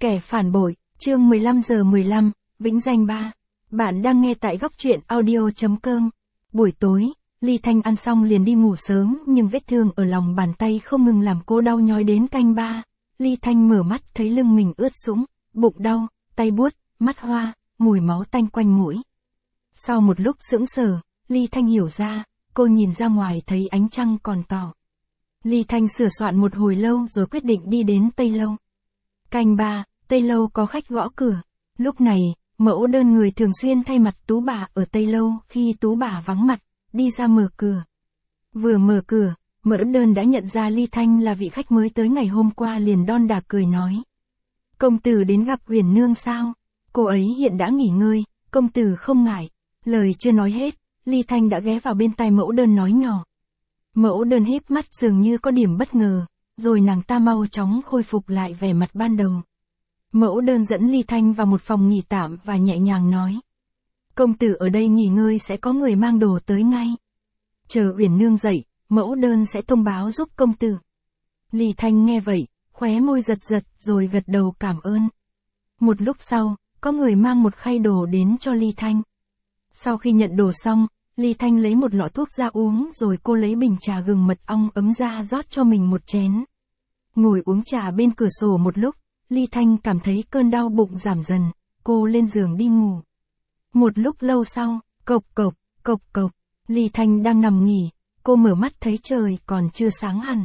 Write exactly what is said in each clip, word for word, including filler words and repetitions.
Kẻ phản bội, chương mười lăm giờ mười lăm, Vĩnh Danh ba. Bạn đang nghe tại góc truyện audio.com. Buổi tối, Ly Thanh ăn xong liền đi ngủ sớm nhưng vết thương ở lòng bàn tay không ngừng làm cô đau nhói đến canh ba. Ly Thanh mở mắt thấy lưng mình ướt sũng, bụng đau, tay buốt, mắt hoa, mùi máu tanh quanh mũi. Sau một lúc sững sờ, Ly Thanh hiểu ra, cô nhìn ra ngoài thấy ánh trăng còn tỏ. Ly Thanh sửa soạn một hồi lâu rồi quyết định đi đến Tây Lâu. Canh ba, Tây Lâu có khách gõ cửa. Lúc này, mẫu đơn người thường xuyên thay mặt Tú bà ở Tây Lâu khi Tú bà vắng mặt, đi ra mở cửa. Vừa mở cửa, mẫu đơn đã nhận ra Ly Thanh là vị khách mới tới ngày hôm qua liền đon đả cười nói. Công tử đến gặp Uyển Nương sao? Cô ấy hiện đã nghỉ ngơi, công tử không ngại. Lời chưa nói hết, Ly Thanh đã ghé vào bên tai mẫu đơn nói nhỏ. Mẫu đơn híp mắt dường như có điểm bất ngờ, rồi nàng ta mau chóng khôi phục lại vẻ mặt ban đầu. Mẫu đơn dẫn Ly Thanh vào một phòng nghỉ tạm và nhẹ nhàng nói. Công tử ở đây nghỉ ngơi sẽ có người mang đồ tới ngay. Chờ Uyển Nương dậy, mẫu đơn sẽ thông báo giúp công tử. Ly Thanh nghe vậy, khóe môi giật giật rồi gật đầu cảm ơn. Một lúc sau, có người mang một khay đồ đến cho Ly Thanh. Sau khi nhận đồ xong, Ly Thanh lấy một lọ thuốc ra uống rồi cô lấy bình trà gừng mật ong ấm ra rót cho mình một chén. Ngồi uống trà bên cửa sổ một lúc, Ly Thanh cảm thấy cơn đau bụng giảm dần, cô lên giường đi ngủ. Một lúc lâu sau, cộc cộc, cộc cộc, Ly Thanh đang nằm nghỉ, cô mở mắt thấy trời còn chưa sáng hẳn.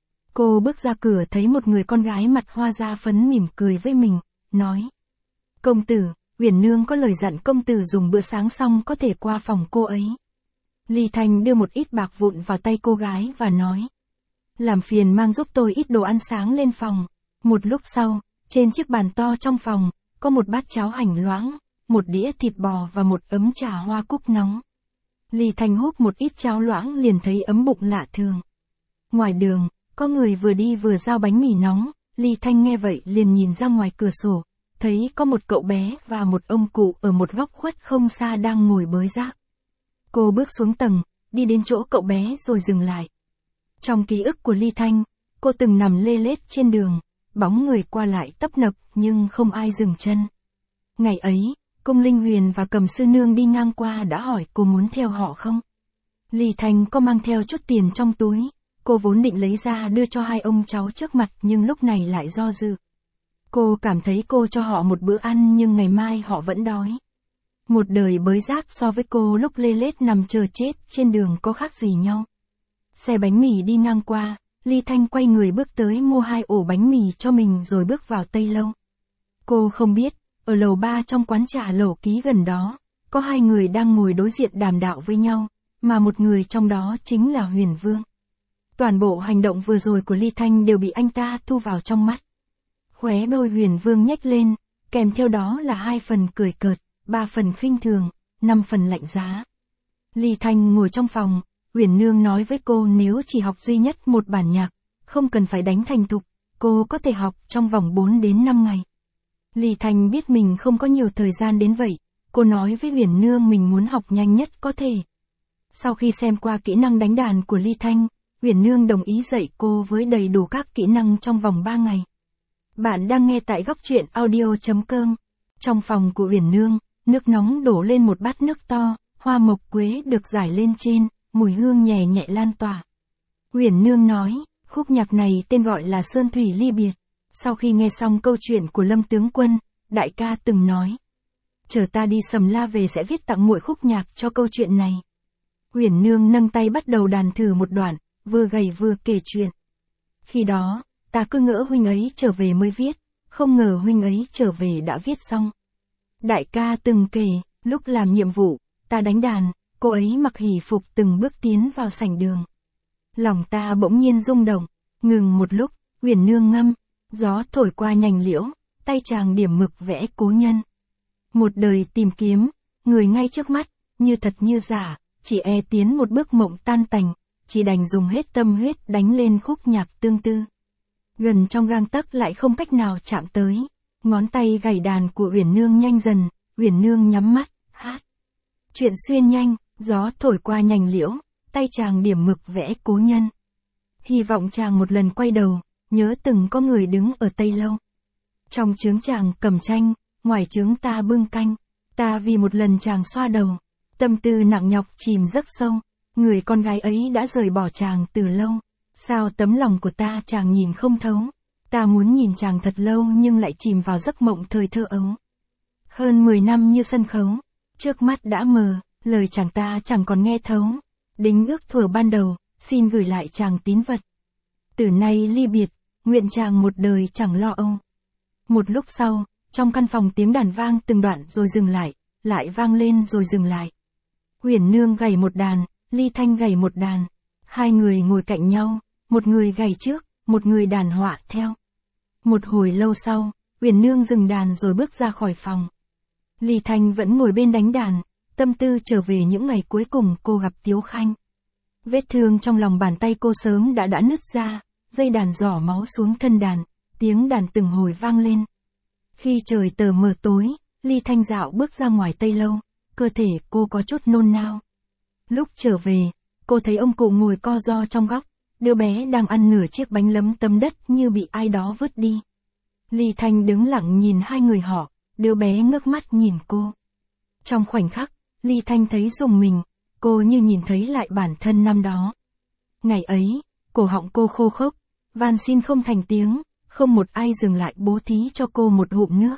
Cô bước ra cửa thấy một người con gái mặt hoa da phấn mỉm cười với mình, nói. Công tử, Uyển Nương có lời dặn công tử dùng bữa sáng xong có thể qua phòng cô ấy. Ly Thanh đưa một ít bạc vụn vào tay cô gái và nói. Làm phiền mang giúp tôi ít đồ ăn sáng lên phòng. Một lúc sau, trên chiếc bàn to trong phòng, có một bát cháo hành loãng, một đĩa thịt bò và một ấm trà hoa cúc nóng. Ly Thanh húp một ít cháo loãng liền thấy ấm bụng lạ thường. Ngoài đường, có người vừa đi vừa giao bánh mì nóng, Ly Thanh nghe vậy liền nhìn ra ngoài cửa sổ, thấy có một cậu bé và một ông cụ ở một góc khuất không xa đang ngồi bới rác. Cô bước xuống tầng, đi đến chỗ cậu bé rồi dừng lại. Trong ký ức của Ly Thanh, cô từng nằm lê lết trên đường, bóng người qua lại tấp nập nhưng không ai dừng chân. Ngày ấy, Cung Linh Huyền và Cầm Sư Nương đi ngang qua đã hỏi cô muốn theo họ không. Ly Thanh có mang theo chút tiền trong túi, cô vốn định lấy ra đưa cho hai ông cháu trước mặt nhưng lúc này lại do dự. Cô cảm thấy cô cho họ một bữa ăn nhưng ngày mai họ vẫn đói. Một đời bới rác so với cô lúc lê lết nằm chờ chết trên đường có khác gì nhau. Xe bánh mì đi ngang qua, Ly Thanh quay người bước tới mua hai ổ bánh mì cho mình rồi bước vào Tây Lâu. Cô không biết, ở lầu ba trong quán trà lẩu ký gần đó, có hai người đang ngồi đối diện đàm đạo với nhau, mà một người trong đó chính là Huyền Vương. Toàn bộ hành động vừa rồi của Ly Thanh đều bị anh ta thu vào trong mắt. Khóe môi Huyền Vương nhếch lên, kèm theo đó là hai phần cười cợt, ba phần khinh thường, năm phần lạnh giá. Ly Thanh ngồi trong phòng, Uyển Nương nói với cô nếu chỉ học duy nhất một bản nhạc, không cần phải đánh thành thục, cô có thể học trong vòng bốn đến năm ngày. Ly Thanh biết mình không có nhiều thời gian đến vậy, cô nói với Uyển Nương mình muốn học nhanh nhất có thể. Sau khi xem qua kỹ năng đánh đàn của Ly Thanh, Uyển Nương đồng ý dạy cô với đầy đủ các kỹ năng trong vòng ba ngày. Bạn đang nghe tại góc truyện audio.com. Trong phòng của Uyển Nương, nước nóng đổ lên một bát nước to, hoa mộc quế được rải lên trên, mùi hương nhẹ nhẹ lan tỏa. Uyển Nương nói, khúc nhạc này tên gọi là Sơn Thủy Ly Biệt. Sau khi nghe xong câu chuyện của Lâm tướng quân, đại ca từng nói, chờ ta đi Sầm La về sẽ viết tặng muội khúc nhạc cho câu chuyện này. Uyển Nương nâng tay bắt đầu đàn thử một đoạn, vừa gầy vừa kể chuyện. Khi đó, ta cứ ngỡ huynh ấy trở về mới viết, không ngờ huynh ấy trở về đã viết xong. Đại ca từng kể, lúc làm nhiệm vụ, ta đánh đàn, cô ấy mặc hỷ phục từng bước tiến vào sảnh đường. Lòng ta bỗng nhiên rung động, ngừng một lúc, Uyển Nương ngâm, gió thổi qua nhành liễu, tay chàng điểm mực vẽ cố nhân. Một đời tìm kiếm, người ngay trước mắt, như thật như giả, chỉ e tiến một bước mộng tan tành, chỉ đành dùng hết tâm huyết đánh lên khúc nhạc tương tư. Gần trong gang tấc lại không cách nào chạm tới, ngón tay gảy đàn của Uyển Nương nhanh dần, Uyển Nương nhắm mắt, hát. Chuyện xuyên nhanh, gió thổi qua nhành liễu, tay chàng điểm mực vẽ cố nhân. Hy vọng chàng một lần quay đầu, nhớ từng có người đứng ở Tây Lâu. Trong trướng chàng cầm tranh, ngoài trướng ta bưng canh, ta vì một lần chàng xoa đầu, tâm tư nặng nhọc chìm giấc sâu, người con gái ấy đã rời bỏ chàng từ lâu, sao tấm lòng của ta chàng nhìn không thấu, ta muốn nhìn chàng thật lâu nhưng lại chìm vào giấc mộng thời thơ ấu. Hơn mười năm như sân khấu, trước mắt đã mờ, lời chàng ta chẳng còn nghe thấu, đính ước thuở ban đầu, xin gửi lại chàng tín vật. Từ nay ly biệt, nguyện chàng một đời chẳng lo âu. Một lúc sau, trong căn phòng tiếng đàn vang từng đoạn rồi dừng lại, lại vang lên rồi dừng lại. Huyền Nương gảy một đàn, Ly Thanh gảy một đàn. Hai người ngồi cạnh nhau, một người gảy trước, một người đàn họa theo. Một hồi lâu sau, Huyền Nương dừng đàn rồi bước ra khỏi phòng. Ly Thanh vẫn ngồi bên đánh đàn, tâm tư trở về những ngày cuối cùng cô gặp Tiếu Khanh. Vết thương trong lòng bàn tay cô sớm đã đã nứt ra, dây đàn rỏ máu xuống thân đàn, tiếng đàn từng hồi vang lên. Khi trời tờ mờ tối, Ly Thanh dạo bước ra ngoài tây lâu, cơ thể cô có chút nôn nao. Lúc trở về, cô thấy ông cụ ngồi co ro trong góc, đứa bé đang ăn nửa chiếc bánh lấm tấm đất như bị ai đó vứt đi. Ly Thanh đứng lặng nhìn hai người họ, đứa bé ngước mắt nhìn cô. Trong khoảnh khắc, Ly Thanh thấy rùng mình, cô như nhìn thấy lại bản thân năm đó. Ngày ấy, cổ họng cô khô khốc, van xin không thành tiếng, không một ai dừng lại bố thí cho cô một ngụm nước.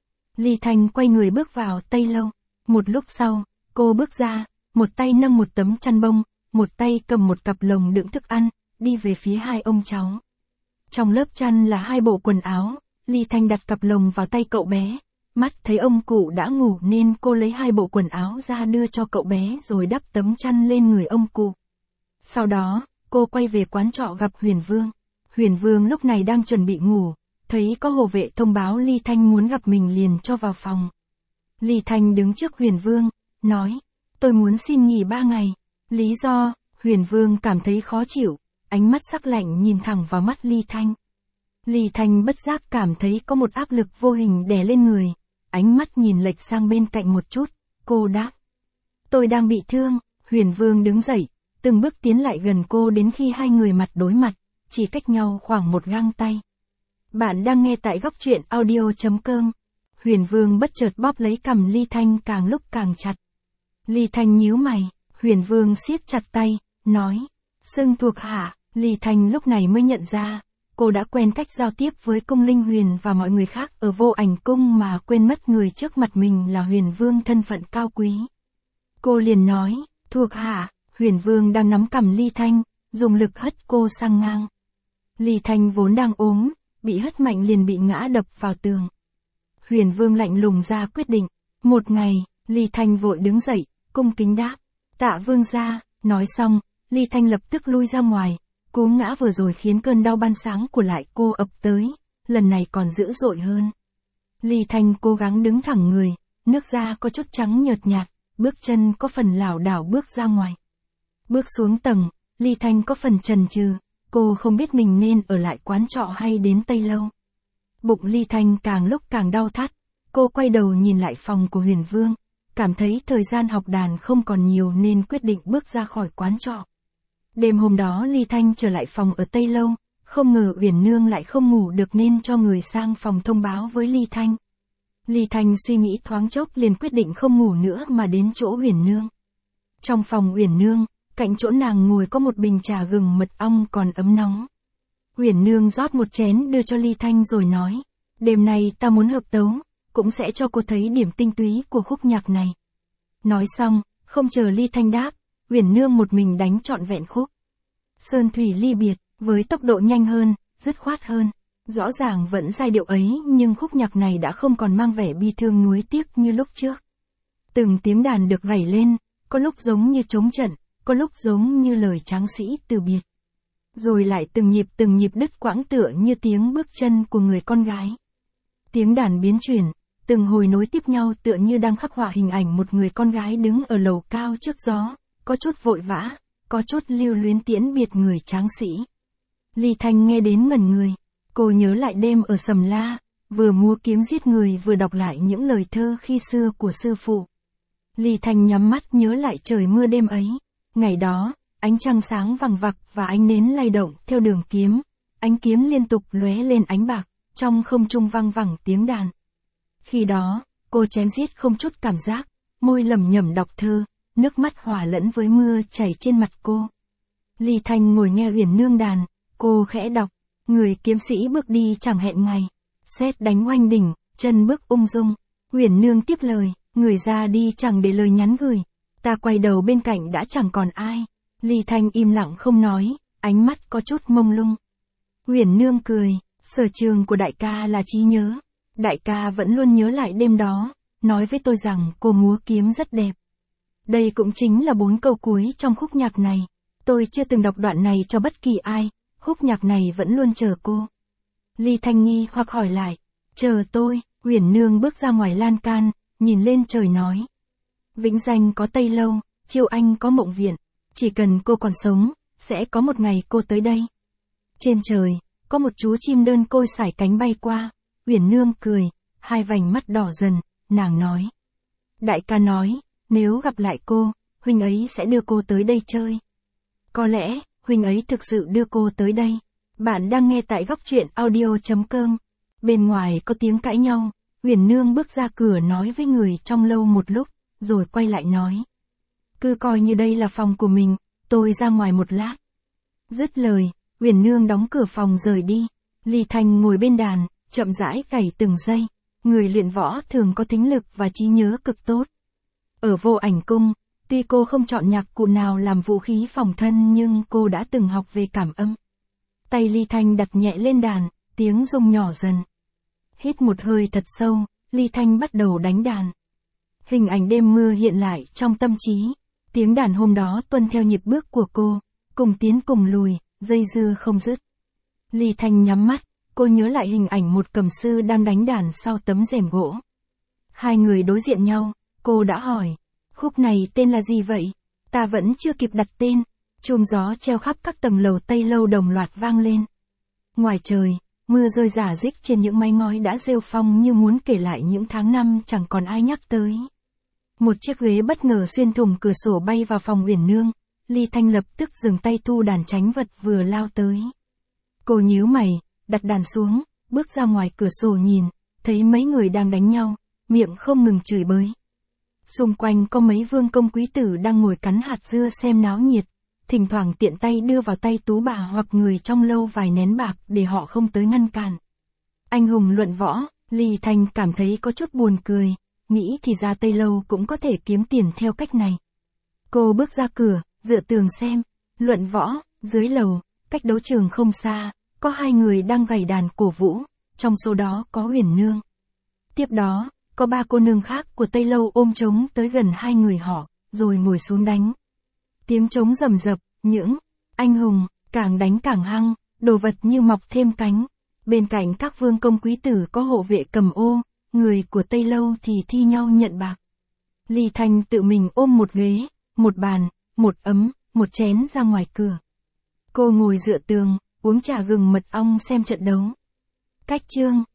Ly Thanh quay người bước vào tây lâu, một lúc sau, cô bước ra, một tay nâng một tấm chăn bông, một tay cầm một cặp lồng đựng thức ăn, đi về phía hai ông cháu. Trong lớp chăn là hai bộ quần áo, Ly Thanh đặt cặp lồng vào tay cậu bé, mắt thấy ông cụ đã ngủ nên cô lấy hai bộ quần áo ra đưa cho cậu bé rồi đắp tấm chăn lên người ông cụ. Sau đó, cô quay về quán trọ gặp Huyền Vương. Huyền Vương lúc này đang chuẩn bị ngủ, thấy có hộ vệ thông báo Ly Thanh muốn gặp mình liền cho vào phòng. Ly Thanh đứng trước Huyền Vương, nói, tôi muốn xin nghỉ ba ngày. Lý do, Huyền Vương cảm thấy khó chịu, ánh mắt sắc lạnh nhìn thẳng vào mắt Ly Thanh. Ly Thanh bất giác cảm thấy có một áp lực vô hình đè lên người, ánh mắt nhìn lệch sang bên cạnh một chút, cô đáp. Tôi đang bị thương. Huyền Vương đứng dậy, từng bước tiến lại gần cô đến khi hai người mặt đối mặt, chỉ cách nhau khoảng một gang tay. Bạn đang nghe tại góc truyện audio chấm com. Huyền Vương bất chợt bóp lấy cằm Ly Thanh càng lúc càng chặt. Ly Thanh nhíu mày, Huyền Vương siết chặt tay, nói, xưng thuộc hạ. Ly Thanh lúc này mới nhận ra, cô đã quen cách giao tiếp với cung Linh Huyền và mọi người khác ở Vô Ảnh Cung mà quên mất người trước mặt mình là Huyền Vương thân phận cao quý. Cô liền nói, thuộc hạ. Huyền Vương đang nắm cằm Ly Thanh, dùng lực hất cô sang ngang. Ly Thanh vốn đang ốm, bị hất mạnh liền bị ngã đập vào tường. Huyền Vương lạnh lùng ra quyết định. Một ngày, Ly Thanh vội đứng dậy, cung kính đáp, tạ vương gia. Nói xong, Ly Thanh lập tức lui ra ngoài. Cú ngã vừa rồi khiến cơn đau ban sáng của lại cô ập tới, lần này còn dữ dội hơn. Ly Thanh cố gắng đứng thẳng người, nước da có chút trắng nhợt nhạt, bước chân có phần lảo đảo bước ra ngoài. Bước xuống tầng, Ly Thanh có phần chần chừ, cô không biết mình nên ở lại quán trọ hay đến tây lâu. Bụng Ly Thanh càng lúc càng đau thắt, cô quay đầu nhìn lại phòng của Huyền Vương, cảm thấy thời gian học đàn không còn nhiều nên quyết định bước ra khỏi quán trọ. Đêm hôm đó Ly Thanh trở lại phòng ở tây lâu, không ngờ Uyển Nương lại không ngủ được nên cho người sang phòng thông báo với Ly Thanh. Ly Thanh suy nghĩ thoáng chốc liền quyết định không ngủ nữa mà đến chỗ Uyển Nương. Trong phòng Uyển Nương, cạnh chỗ nàng ngồi có một bình trà gừng mật ong còn ấm nóng. Uyển Nương rót một chén đưa cho Ly Thanh rồi nói, đêm nay ta muốn hợp tấu, cũng sẽ cho cô thấy điểm tinh túy của khúc nhạc này. Nói xong, không chờ Ly Thanh đáp, Uyển Nương một mình đánh trọn vẹn khúc Sơn Thủy Ly Biệt, với tốc độ nhanh hơn, dứt khoát hơn. Rõ ràng vẫn giai điệu ấy nhưng khúc nhạc này đã không còn mang vẻ bi thương nuối tiếc như lúc trước. Từng tiếng đàn được gảy lên, có lúc giống như trống trận, có lúc giống như lời tráng sĩ từ biệt. Rồi lại từng nhịp từng nhịp đứt quãng tựa như tiếng bước chân của người con gái. Tiếng đàn biến chuyển, từng hồi nối tiếp nhau tựa như đang khắc họa hình ảnh một người con gái đứng ở lầu cao trước gió, có chút vội vã, có chút lưu luyến tiễn biệt người tráng sĩ. Ly Thanh nghe đến ngẩn người, cô nhớ lại đêm ở Sầm La, vừa múa kiếm giết người vừa đọc lại những lời thơ khi xưa của sư phụ. Ly Thanh nhắm mắt nhớ lại trời mưa đêm ấy. Ngày đó, ánh trăng sáng vằng vặc và ánh nến lay động theo đường kiếm, ánh kiếm liên tục lóe lên ánh bạc, trong không trung vang vẳng tiếng đàn. Khi đó, cô chém giết không chút cảm giác, môi lẩm nhẩm đọc thơ, nước mắt hòa lẫn với mưa chảy trên mặt cô. Ly Thanh ngồi nghe Uyển Nương đàn, cô khẽ đọc, người kiếm sĩ bước đi chẳng hẹn ngày, sét đánh oanh đỉnh, chân bước ung dung. Uyển Nương tiếp lời, người ra đi chẳng để lời nhắn gửi, ta quay đầu bên cạnh đã chẳng còn ai. Ly Thanh im lặng không nói, ánh mắt có chút mông lung. Uyển Nương cười, sở trường của đại ca là trí nhớ. Đại ca vẫn luôn nhớ lại đêm đó, nói với tôi rằng cô múa kiếm rất đẹp. Đây cũng chính là bốn câu cuối trong khúc nhạc này. Tôi chưa từng đọc đoạn này cho bất kỳ ai, khúc nhạc này vẫn luôn chờ cô. Ly Thanh nghi hoặc hỏi lại, chờ tôi. Uyển Nương bước ra ngoài lan can, nhìn lên trời nói. Vĩnh Danh có Tây Lâu, Chiêu Anh có Mộng Viện, chỉ cần cô còn sống, sẽ có một ngày cô tới đây. Trên trời, có một chú chim đơn côi sải cánh bay qua. Uyển Nương cười, hai vành mắt đỏ dần, nàng nói. Đại ca nói, nếu gặp lại cô, huynh ấy sẽ đưa cô tới đây chơi. Có lẽ, huynh ấy thực sự đưa cô tới đây. Bạn đang nghe tại góc truyện audio chấm com. Bên ngoài có tiếng cãi nhau, Uyển Nương bước ra cửa nói với người trong lâu một lúc, rồi quay lại nói. Cứ coi như đây là phòng của mình, tôi ra ngoài một lát. Dứt lời, Uyển Nương đóng cửa phòng rời đi. Ly Thanh ngồi bên đàn, chậm rãi gảy từng giây. Người luyện võ thường có thính lực và trí nhớ cực tốt. Ở Vô Ảnh Cung, tuy cô không chọn nhạc cụ nào làm vũ khí phòng thân nhưng cô đã từng học về cảm âm. Tay Ly Thanh đặt nhẹ lên đàn, tiếng rung nhỏ dần. Hít một hơi thật sâu, Ly Thanh bắt đầu đánh đàn. Hình ảnh đêm mưa hiện lại trong tâm trí. Tiếng đàn hôm đó tuân theo nhịp bước của cô, cùng tiến cùng lùi, dây dưa không dứt. Ly Thanh nhắm mắt, cô nhớ lại hình ảnh một cầm sư đang đánh đàn sau tấm rèm gỗ. Hai người đối diện nhau, cô đã hỏi, khúc này tên là gì vậy? Ta vẫn chưa kịp đặt tên. Chuông gió treo khắp các tầng lầu Tây Lâu đồng loạt vang lên. Ngoài trời, mưa rơi rả rích trên những mái ngói đã rêu phong như muốn kể lại những tháng năm chẳng còn ai nhắc tới. Một chiếc ghế bất ngờ xuyên thủng cửa sổ bay vào phòng Uyển Nương. Ly Thanh lập tức dừng tay thu đàn tránh vật vừa lao tới. Cô nhíu mày, đặt đàn xuống, bước ra ngoài cửa sổ nhìn, thấy mấy người đang đánh nhau, miệng không ngừng chửi bới. Xung quanh có mấy vương công quý tử đang ngồi cắn hạt dưa xem náo nhiệt, thỉnh thoảng tiện tay đưa vào tay tú bà hoặc người trong lâu vài nén bạc để họ không tới ngăn cản. Anh hùng luận võ, Ly Thanh cảm thấy có chút buồn cười, nghĩ thì ra Tây Lâu cũng có thể kiếm tiền theo cách này. Cô bước ra cửa, dựa tường xem, luận võ, dưới lầu, cách đấu trường không xa, có hai người đang gảy đàn cổ vũ, trong số đó có Uyển Nương. Tiếp đó, có ba cô nương khác của Tây Lâu ôm trống tới gần hai người họ, rồi ngồi xuống đánh. Tiếng trống rầm rập, những anh hùng, càng đánh càng hăng, đồ vật như mọc thêm cánh. Bên cạnh các vương công quý tử có hộ vệ cầm ô, người của Tây Lâu thì thi nhau nhận bạc. Ly Thanh tự mình ôm một ghế, một bàn, một ấm, một chén ra ngoài cửa. Cô ngồi dựa tường, uống trà gừng mật ong xem trận đấu. Cách chương